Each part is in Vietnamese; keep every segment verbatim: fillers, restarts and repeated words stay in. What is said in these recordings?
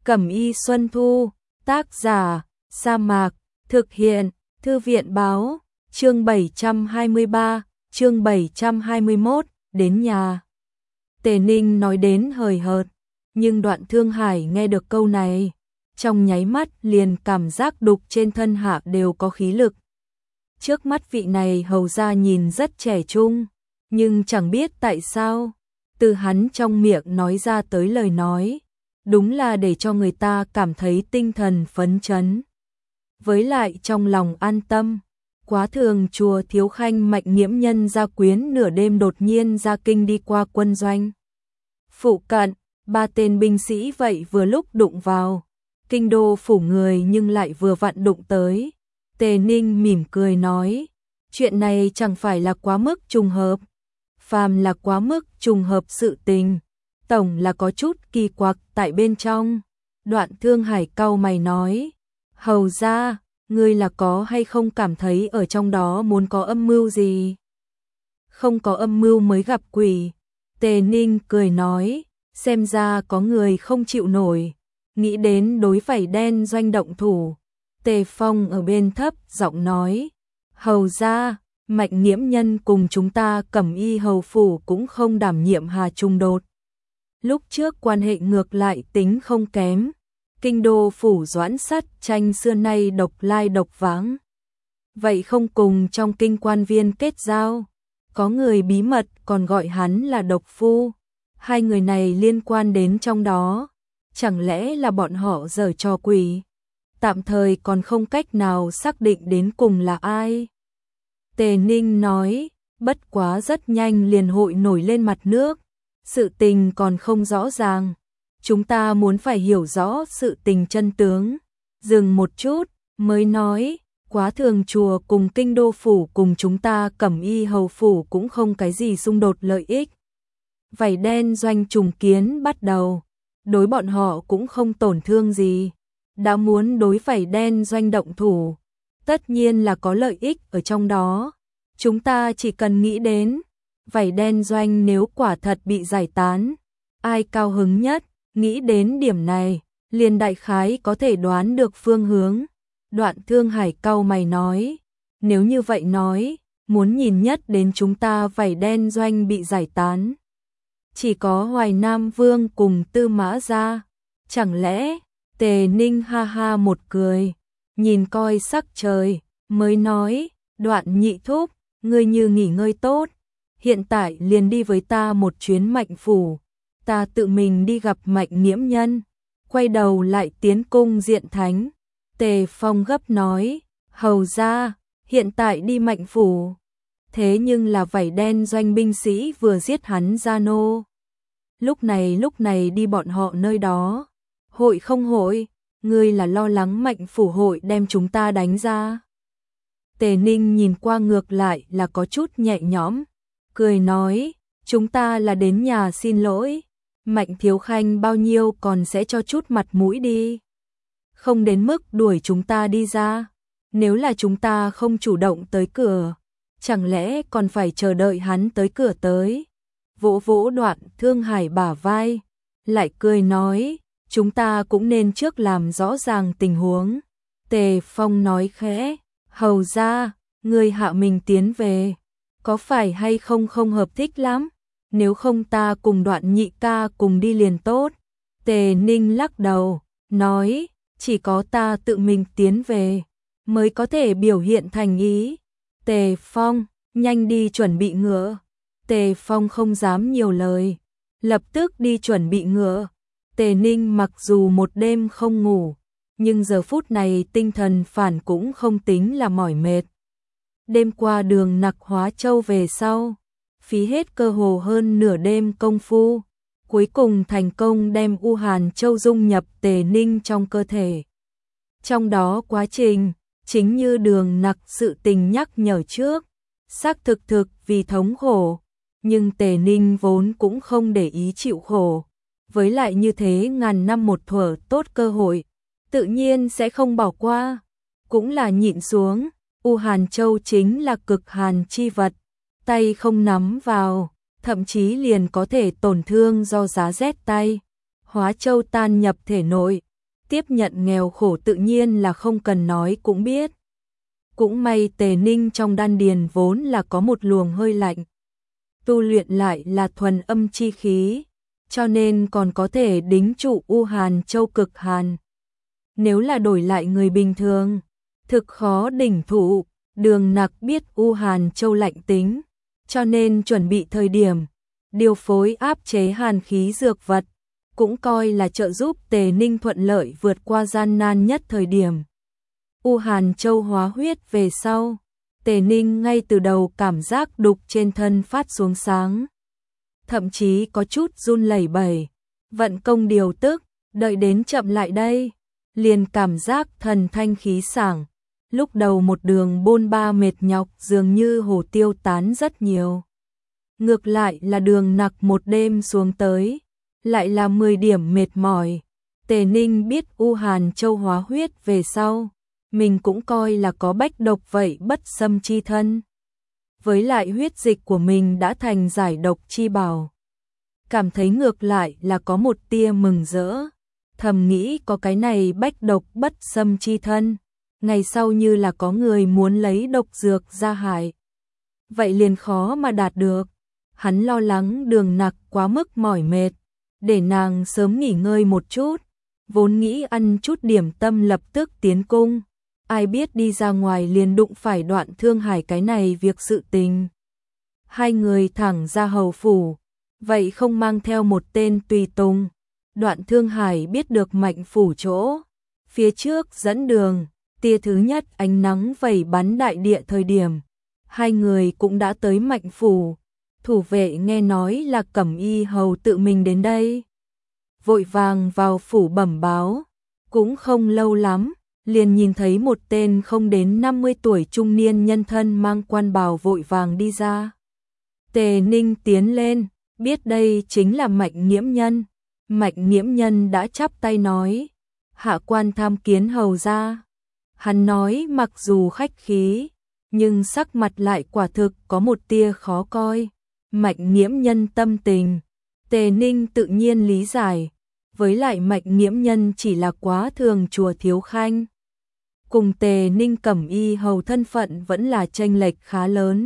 Cẩm y Xuân Thu, tác giả, Sa Mạc, thực hiện, Thư viện báo, chương bảy trăm hai mươi ba, chương bảy trăm hai mươi mốt, đến nhà. Tề Ninh nói đến hời hợt, nhưng Đoạn Thương Hải nghe được câu này, trong nháy mắt liền cảm giác đục trên thân hạ đều có khí lực. Trước mắt vị này hầu ra nhìn rất trẻ trung, nhưng chẳng biết tại sao, từ hắn trong miệng nói ra tới lời nói, đúng là để cho người ta cảm thấy tinh thần phấn chấn. Với lại trong lòng an tâm, quá thường chùa Thiếu Khanh Mạnh Nghiễm nhân gia quyến nửa đêm đột nhiên ra kinh đi qua quân doanh. Phụ cận, ba tên binh sĩ vậy vừa lúc đụng vào, kinh đô phủ người nhưng lại vừa vặn đụng tới. Tề Ninh mỉm cười nói, chuyện này chẳng phải là quá mức trùng hợp. Phàm là quá mức trùng hợp sự tình, tổng là có chút kỳ quặc tại bên trong. Đoạn Thương Hải cau mày nói, hầu ra, ngươi là có hay không cảm thấy ở trong đó muốn có âm mưu gì? Không có âm mưu mới gặp quỷ. Tề Ninh cười nói, xem ra có người không chịu nổi, nghĩ đến đối vảy đen doanh động thủ. Tề Phong ở bên thấp giọng nói, hầu ra, Mạnh Nghiễm nhân cùng chúng ta Cẩm y hầu phủ cũng không đảm nhiệm hà trung đột. Lúc trước quan hệ ngược lại tính không kém, kinh đô phủ Doãn Sắt tranh xưa nay độc lai độc vãng. Vậy không cùng trong kinh quan viên kết giao, có người bí mật còn gọi hắn là độc phu. Hai người này liên quan đến trong đó, chẳng lẽ là bọn họ giở trò quỷ? Tạm thời còn không cách nào xác định đến cùng là ai. Tề Ninh nói, bất quá rất nhanh liền hội nổi lên mặt nước, sự tình còn không rõ ràng, chúng ta muốn phải hiểu rõ sự tình chân tướng. Dừng một chút, mới nói, quá thường chùa cùng kinh đô phủ cùng chúng ta Cẩm y hầu phủ cũng không cái gì xung đột lợi ích. Vảy đen doanh trùng kiến bắt đầu, đối bọn họ cũng không tổn thương gì. Đã muốn đối vảy đen doanh động thủ, tất nhiên là có lợi ích ở trong đó. Chúng ta chỉ cần nghĩ đến, vảy đen doanh nếu quả thật bị giải tán, ai cao hứng nhất, nghĩ đến điểm này, liền đại khái có thể đoán được phương hướng. Đoạn Thương Hải cau mày nói, nếu như vậy nói, muốn nhìn nhất đến chúng ta vảy đen doanh bị giải tán, chỉ có Hoài Nam Vương cùng Tư Mã Gia. Chẳng lẽ? Tề Ninh ha ha một cười, nhìn coi sắc trời, mới nói, Đoạn nhị thúc, ngươi như nghỉ ngơi tốt, hiện tại liền đi với ta một chuyến Mạnh phủ, ta tự mình đi gặp Mạnh Nghiễm nhân. Quay đầu lại tiến cung diện thánh. Tề Phong gấp nói, hầu ra, hiện tại đi Mạnh phủ, thế nhưng là vảy đen doanh binh sĩ vừa giết hắn gia nô. Lúc này lúc này đi bọn họ nơi đó, hội không hội, ngươi là lo lắng Mạnh phủ hội đem chúng ta đánh ra. Tề Ninh nhìn qua ngược lại là có chút nhẹ nhõm, cười nói, chúng ta là đến nhà xin lỗi, Mạnh Thiếu Khanh bao nhiêu còn sẽ cho chút mặt mũi đi. Không đến mức đuổi chúng ta đi ra, nếu là chúng ta không chủ động tới cửa, chẳng lẽ còn phải chờ đợi hắn tới cửa tới. Vỗ vỗ Đoạn Thương Hải bả vai, lại cười nói, chúng ta cũng nên trước làm rõ ràng tình huống. Tề Phong nói khẽ, hầu ra, người hạ mình tiến về, có phải hay không không hợp thích lắm, nếu không ta cùng Đoạn nhị ca cùng đi liền tốt. Tề Ninh lắc đầu, nói, chỉ có ta tự mình tiến về, mới có thể biểu hiện thành ý. Tề Phong, nhanh đi chuẩn bị ngựa. Tề Phong không dám nhiều lời, lập tức đi chuẩn bị ngựa. Tề Ninh mặc dù một đêm không ngủ, nhưng giờ phút này tinh thần phản cũng không tính là mỏi mệt. Đêm qua đường nặc Hóa Châu về sau, phí hết cơ hồ hơn nửa đêm công phu, cuối cùng thành công đem U Hàn Châu dung nhập Tề Ninh trong cơ thể. Trong đó quá trình, chính như đường nặc sự tình nhắc nhở trước, xác thực thực vì thống khổ, nhưng Tề Ninh vốn cũng không để ý chịu khổ. Với lại như thế ngàn năm một thuở tốt cơ hội, tự nhiên sẽ không bỏ qua, cũng là nhịn xuống. U Hàn Châu chính là cực hàn chi vật, tay không nắm vào, thậm chí liền có thể tổn thương do giá rét tay. Hóa Châu tan nhập thể nội, tiếp nhận nghèo khổ tự nhiên là không cần nói cũng biết. Cũng may Tề Ninh trong đan điền vốn là có một luồng hơi lạnh, tu luyện lại là thuần âm chi khí, cho nên còn có thể đính trụ U Hàn Châu cực hàn. Nếu là đổi lại người bình thường, thực khó đỉnh thụ. Đường Nặc biết U Hàn Châu lạnh tính, cho nên chuẩn bị thời điểm điều phối áp chế hàn khí dược vật, cũng coi là trợ giúp Tề Ninh thuận lợi vượt qua gian nan nhất thời điểm. U Hàn Châu hóa huyết về sau, Tề Ninh ngay từ đầu cảm giác đục trên thân phát xuống sáng, thậm chí có chút run lẩy bẩy, vận công điều tức, đợi đến chậm lại đây, liền cảm giác thần thanh khí sảng. Lúc đầu một đường bôn ba mệt nhọc dường như hồ tiêu tán rất nhiều. Ngược lại là Đường Nặc một đêm xuống tới, lại là mười điểm mệt mỏi. Tề Ninh biết U Hàn Châu hóa huyết về sau, mình cũng coi là có bách độc vậy bất xâm chi thân. Với lại huyết dịch của mình đã thành giải độc chi bảo. Cảm thấy ngược lại là có một tia mừng rỡ, thầm nghĩ có cái này bách độc bất xâm chi thân, ngày sau như là có người muốn lấy độc dược ra hại, vậy liền khó mà đạt được. Hắn lo lắng Đường Nặc quá mức mỏi mệt, để nàng sớm nghỉ ngơi một chút, vốn nghĩ ăn chút điểm tâm lập tức tiến cung, ai biết đi ra ngoài liền đụng phải Đoạn Thương Hải cái này việc sự tình. Hai người thẳng ra hầu phủ, vậy không mang theo một tên tùy tùng. Đoạn Thương Hải biết được Mạnh phủ chỗ phía trước dẫn đường, tia thứ nhất ánh nắng vẩy bắn đại địa thời điểm, hai người cũng đã tới Mạnh phủ. Thủ vệ nghe nói là Cẩm Y hầu tự mình đến đây, vội vàng vào phủ bẩm báo, cũng không lâu lắm, liền nhìn thấy một tên không đến năm mươi tuổi trung niên nhân thân mang quan bào vội vàng đi ra. Tề Ninh tiến lên, biết đây chính là Mạnh Nghiễm Nhân. Mạnh Nghiễm Nhân đã chắp tay nói, hạ quan tham kiến hầu gia. Hắn nói mặc dù khách khí, nhưng sắc mặt lại quả thực có một tia khó coi. Mạnh Nghiễm Nhân tâm tình, Tề Ninh tự nhiên lý giải, với lại Mạnh Nghiễm Nhân chỉ là quá thường chùa thiếu khanh. Cùng Tề Ninh Cẩm Y hầu thân phận vẫn là chênh lệch khá lớn.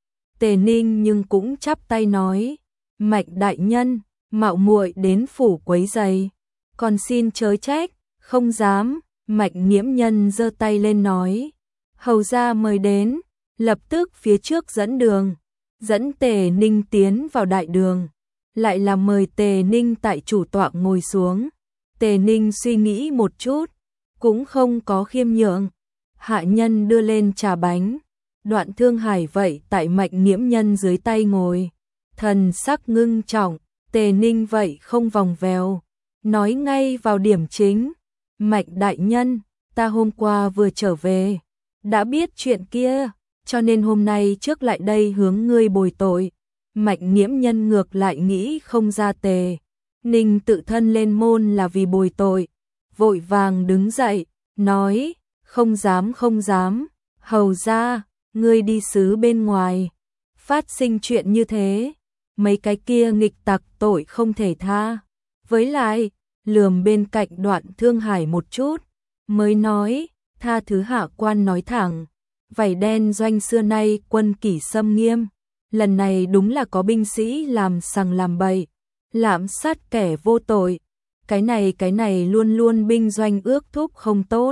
Tề Ninh nhưng cũng chắp tay nói, Mạnh đại nhân, mạo muội đến phủ quấy rầy, còn xin chớ trách. Không dám. Mạnh Nghiễm Nhân giơ tay lên nói, hầu gia mời đến, lập tức phía trước dẫn đường, dẫn Tề Ninh tiến vào đại đường, lại là mời Tề Ninh tại chủ tọa ngồi xuống. Tề Ninh suy nghĩ một chút, cũng không có khiêm nhượng. Hạ nhân đưa lên trà bánh, Đoạn Thương Hải vậy tại Mạnh Nghiễm Nhân dưới tay ngồi, thần sắc ngưng trọng. Tề Ninh vậy không vòng vèo, nói ngay vào điểm chính. Mạnh đại nhân, ta hôm qua vừa trở về, đã biết chuyện kia, cho nên hôm nay trước lại đây hướng ngươi bồi tội. Mạnh Nghiễm Nhân ngược lại nghĩ không ra Tề Ninh tự thân lên môn là vì bồi tội, vội vàng đứng dậy, nói, không dám không dám, hầu gia, ngươi đi xứ bên ngoài, phát sinh chuyện như thế, mấy cái kia nghịch tặc tội không thể tha. Với lại, lườm bên cạnh Đoạn Thương Hải một chút, mới nói, tha thứ hạ quan nói thẳng, vảy đen doanh xưa nay quân kỷ xâm nghiêm, lần này đúng là có binh sĩ làm sằng làm bậy, lạm sát kẻ vô tội, cái này cái này luôn luôn binh doanh ước thúc không tốt.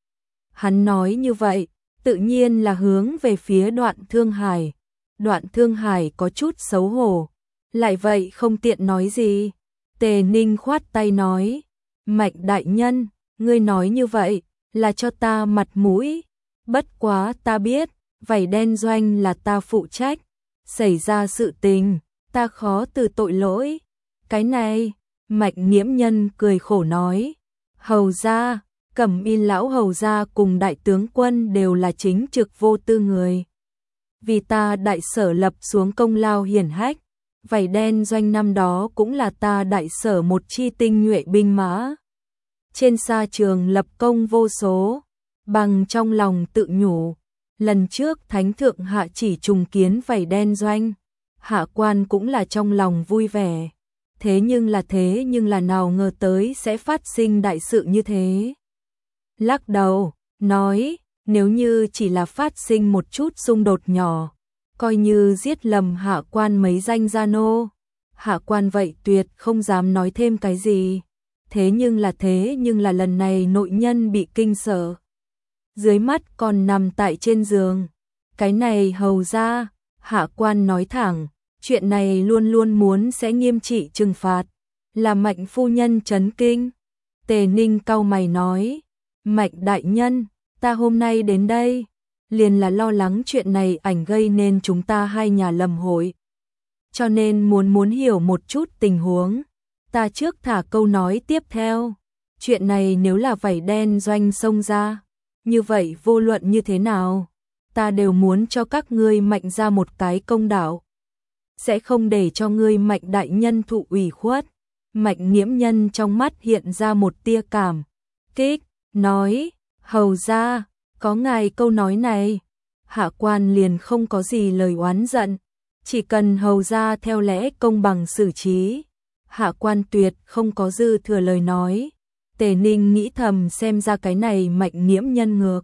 Hắn nói như vậy, tự nhiên là hướng về phía Đoạn Thương Hải. Đoạn Thương Hải có chút xấu hổ, lại vậy không tiện nói gì. Tề Ninh khoát tay nói, Mạnh đại nhân, ngươi nói như vậy là cho ta mặt mũi, bất quá ta biết, vảy đen doanh là ta phụ trách, xảy ra sự tình, ta khó từ tội lỗi. Cái này, Mạnh Nghiễm Nhân cười khổ nói, hầu gia, Cẩm Y lão hầu gia cùng đại tướng quân đều là chính trực vô tư người, vì ta đại sở lập xuống công lao hiển hách, vảy đen doanh năm đó cũng là ta đại sở một chi tinh nhuệ binh mã, trên sa trường lập công vô số. Bằng trong lòng tự nhủ, lần trước thánh thượng hạ chỉ trùng kiến vảy đen doanh, hạ quan cũng là trong lòng vui vẻ. Thế nhưng là thế nhưng là nào ngờ tới sẽ phát sinh đại sự như thế. Lắc đầu, nói, nếu như chỉ là phát sinh một chút xung đột nhỏ, coi như giết lầm hạ quan mấy danh gia nô, hạ quan vậy tuyệt không dám nói thêm cái gì. Thế nhưng là thế nhưng là lần này nội nhân bị kinh sợ. Dưới mắt còn nằm tại trên giường. Cái này hầu ra, hạ quan nói thẳng, chuyện này luôn luôn muốn sẽ nghiêm trị trừng phạt. Là Mạnh phu nhân chấn kinh. Tề Ninh cau mày nói, Mạnh đại nhân, ta hôm nay đến đây, liền là lo lắng chuyện này ảnh gây nên chúng ta hai nhà lầm hội. Cho nên muốn muốn hiểu một chút tình huống. Ta trước thả câu nói tiếp theo. Chuyện này nếu là vảy đen doanh xông ra, như vậy vô luận như thế nào, ta đều muốn cho các ngươi Mạnh ra một cái công đạo. Sẽ không để cho ngươi Mạnh đại nhân thụ ủy khuất. Mạnh nghiễm nhân trong mắt hiện ra một tia cảm kích, nói, hầu ra, có ngài câu nói này, hạ quan liền không có gì lời oán giận, chỉ cần hầu ra theo lẽ công bằng xử trí, hạ quan tuyệt không có dư thừa lời nói. Tề Ninh nghĩ thầm xem ra cái này Mạnh nghiễm nhân ngược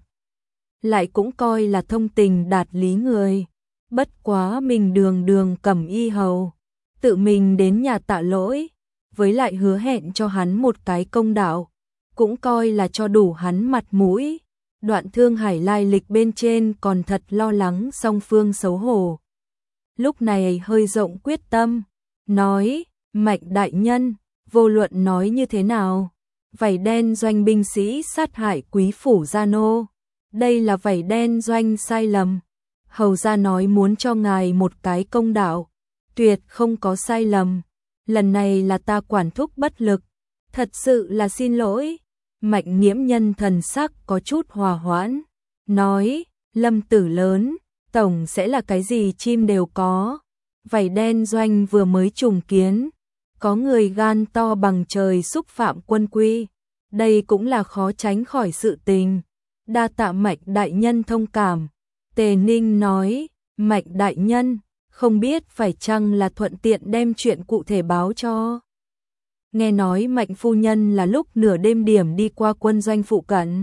lại cũng coi là thông tình đạt lý người, bất quá mình đường đường cẩm y hầu, tự mình đến nhà tạ lỗi, với lại hứa hẹn cho hắn một cái công đạo, cũng coi là cho đủ hắn mặt mũi. Đoạn Thương Hải lai lịch bên trên còn thật lo lắng song phương xấu hổ. Lúc này hơi rộng quyết tâm, nói, Mạnh đại nhân, vô luận nói như thế nào, vảy đen doanh binh sĩ sát hại quý phủ gia nô, đây là vảy đen doanh sai lầm. Hầu ra nói muốn cho ngài một cái công đạo, tuyệt không có sai lầm. Lần này là ta quản thúc bất lực, thật sự là xin lỗi. Mạnh nghiễm nhân thần sắc có chút hòa hoãn, nói, Lâm tử lớn, tổng sẽ là cái gì chim đều có. Vảy đen doanh vừa mới trùng kiến, có người gan to bằng trời xúc phạm quân quy, đây cũng là khó tránh khỏi sự tình. Đa tạ Mạnh đại nhân thông cảm. Tề Ninh nói, Mạnh đại nhân, không biết phải chăng là thuận tiện đem chuyện cụ thể báo cho. Nghe nói Mạnh phu nhân là lúc nửa đêm điểm đi qua quân doanh phụ cận.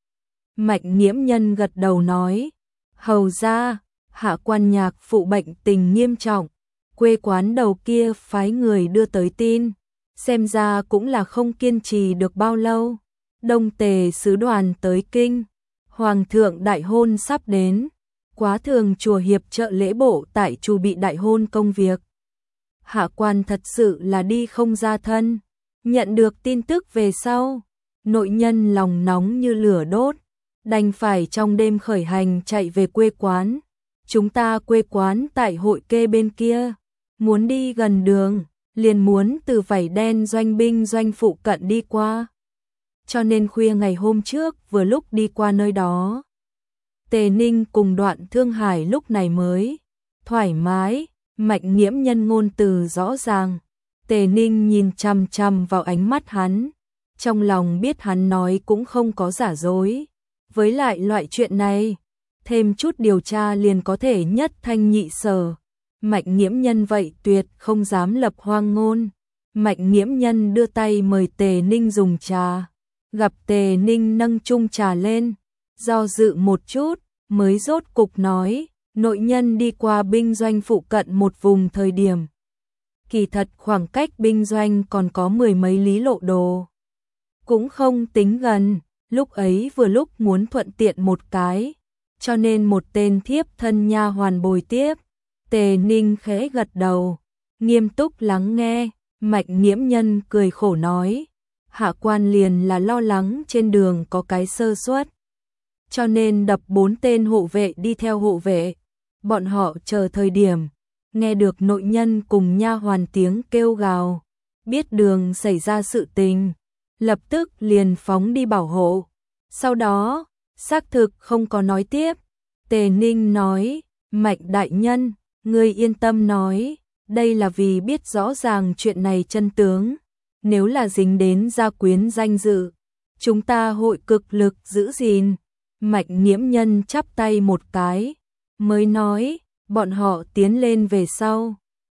Mạnh nghiễm nhân gật đầu nói, hầu ra, hạ quan nhạc phụ bệnh tình nghiêm trọng, quê quán đầu kia phái người đưa tới tin, xem ra cũng là không kiên trì được bao lâu. Đông Tề sứ đoàn tới kinh, hoàng thượng đại hôn sắp đến, quá thường chùa hiệp trợ lễ bộ tại chu bị đại hôn công việc. Hạ quan thật sự là đi không ra thân, nhận được tin tức về sau, nội nhân lòng nóng như lửa đốt, đành phải trong đêm khởi hành chạy về quê quán. Chúng ta quê quán tại hội kê bên kia, muốn đi gần đường, liền muốn từ vảy đen doanh binh doanh phụ cận đi qua. Cho nên khuya ngày hôm trước vừa lúc đi qua nơi đó. Tề Ninh cùng Đoạn Thương Hải lúc này mới thoải mái. Mạnh nghiễm nhân ngôn từ rõ ràng. Tề Ninh nhìn chằm chằm vào ánh mắt hắn, trong lòng biết hắn nói cũng không có giả dối. Với lại loại chuyện này, thêm chút điều tra liền có thể nhất thanh nhị sở. Mạnh nghiễm nhân vậy tuyệt không dám lập hoang ngôn. Mạnh nghiễm nhân đưa tay mời Tề Ninh dùng trà, gặp Tề Ninh nâng chung trà lên, do dự một chút, mới rốt cục nói, nội nhân đi qua binh doanh phụ cận một vùng thời điểm. Kỳ thật khoảng cách binh doanh còn có mười mấy lý lộ đồ, cũng không tính gần, lúc ấy vừa lúc muốn thuận tiện một cái, cho nên một tên thiếp thân nha hoàn bồi tiếp. Tề Ninh khẽ gật đầu, nghiêm túc lắng nghe. Mạnh nghiễm nhân cười khổ nói, hạ quan liền là lo lắng trên đường có cái sơ suất, cho nên đập bốn tên hộ vệ đi theo hộ vệ. Bọn họ chờ thời điểm, nghe được nội nhân cùng nha hoàn tiếng kêu gào, biết đường xảy ra sự tình, lập tức liền phóng đi bảo hộ. Sau đó, xác thực không có nói tiếp. Tề Ninh nói, Mạnh đại nhân, ngươi yên tâm nói, đây là vì biết rõ ràng chuyện này chân tướng. Nếu là dính đến gia quyến danh dự, chúng ta hội cực lực giữ gìn. Mạnh nghiễm nhân chắp tay một cái, mới nói, bọn họ tiến lên về sau,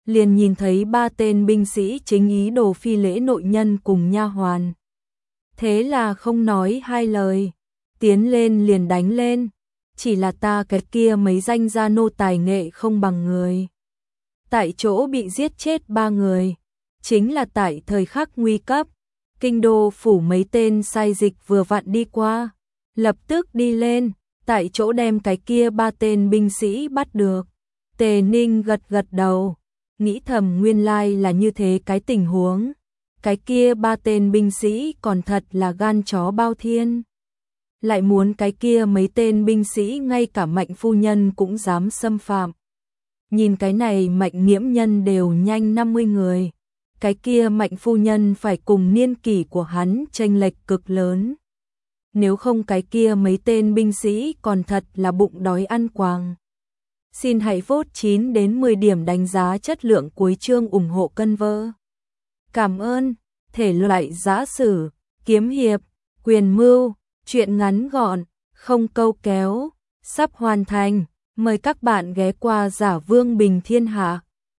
liền nhìn thấy ba tên binh sĩ chính ý đồ phi lễ nội nhân cùng nha hoàn. Thế là không nói hai lời, tiến lên liền đánh lên, chỉ là ta cái kia mấy danh gia nô tài nghệ không bằng người. Tại chỗ bị giết chết ba người, chính là tại thời khắc nguy cấp, kinh đô phủ mấy tên sai dịch vừa vặn đi qua, lập tức đi lên, tại chỗ đem cái kia ba tên binh sĩ bắt được. Tề Ninh gật gật đầu, nghĩ thầm nguyên lai là như thế cái tình huống, cái kia ba tên binh sĩ còn thật là gan chó bao thiên. Lại muốn cái kia mấy tên binh sĩ ngay cả Mạnh phu nhân cũng dám xâm phạm. Nhìn cái này Mạnh nghiễm nhân đều nhanh năm mươi người, cái kia Mạnh phu nhân phải cùng niên kỷ của hắn chênh lệch cực lớn. Nếu không cái kia mấy tên binh sĩ còn thật là bụng đói ăn quàng. Xin hãy vote chín đến mười điểm đánh giá chất lượng cuối chương ủng hộ cân vơ. Cảm ơn. Thể loại giã sử, kiếm hiệp, quyền mưu, truyện ngắn gọn, không câu kéo, sắp hoàn thành. Mời các bạn ghé qua Giả Vương Bình Thiên Hạ.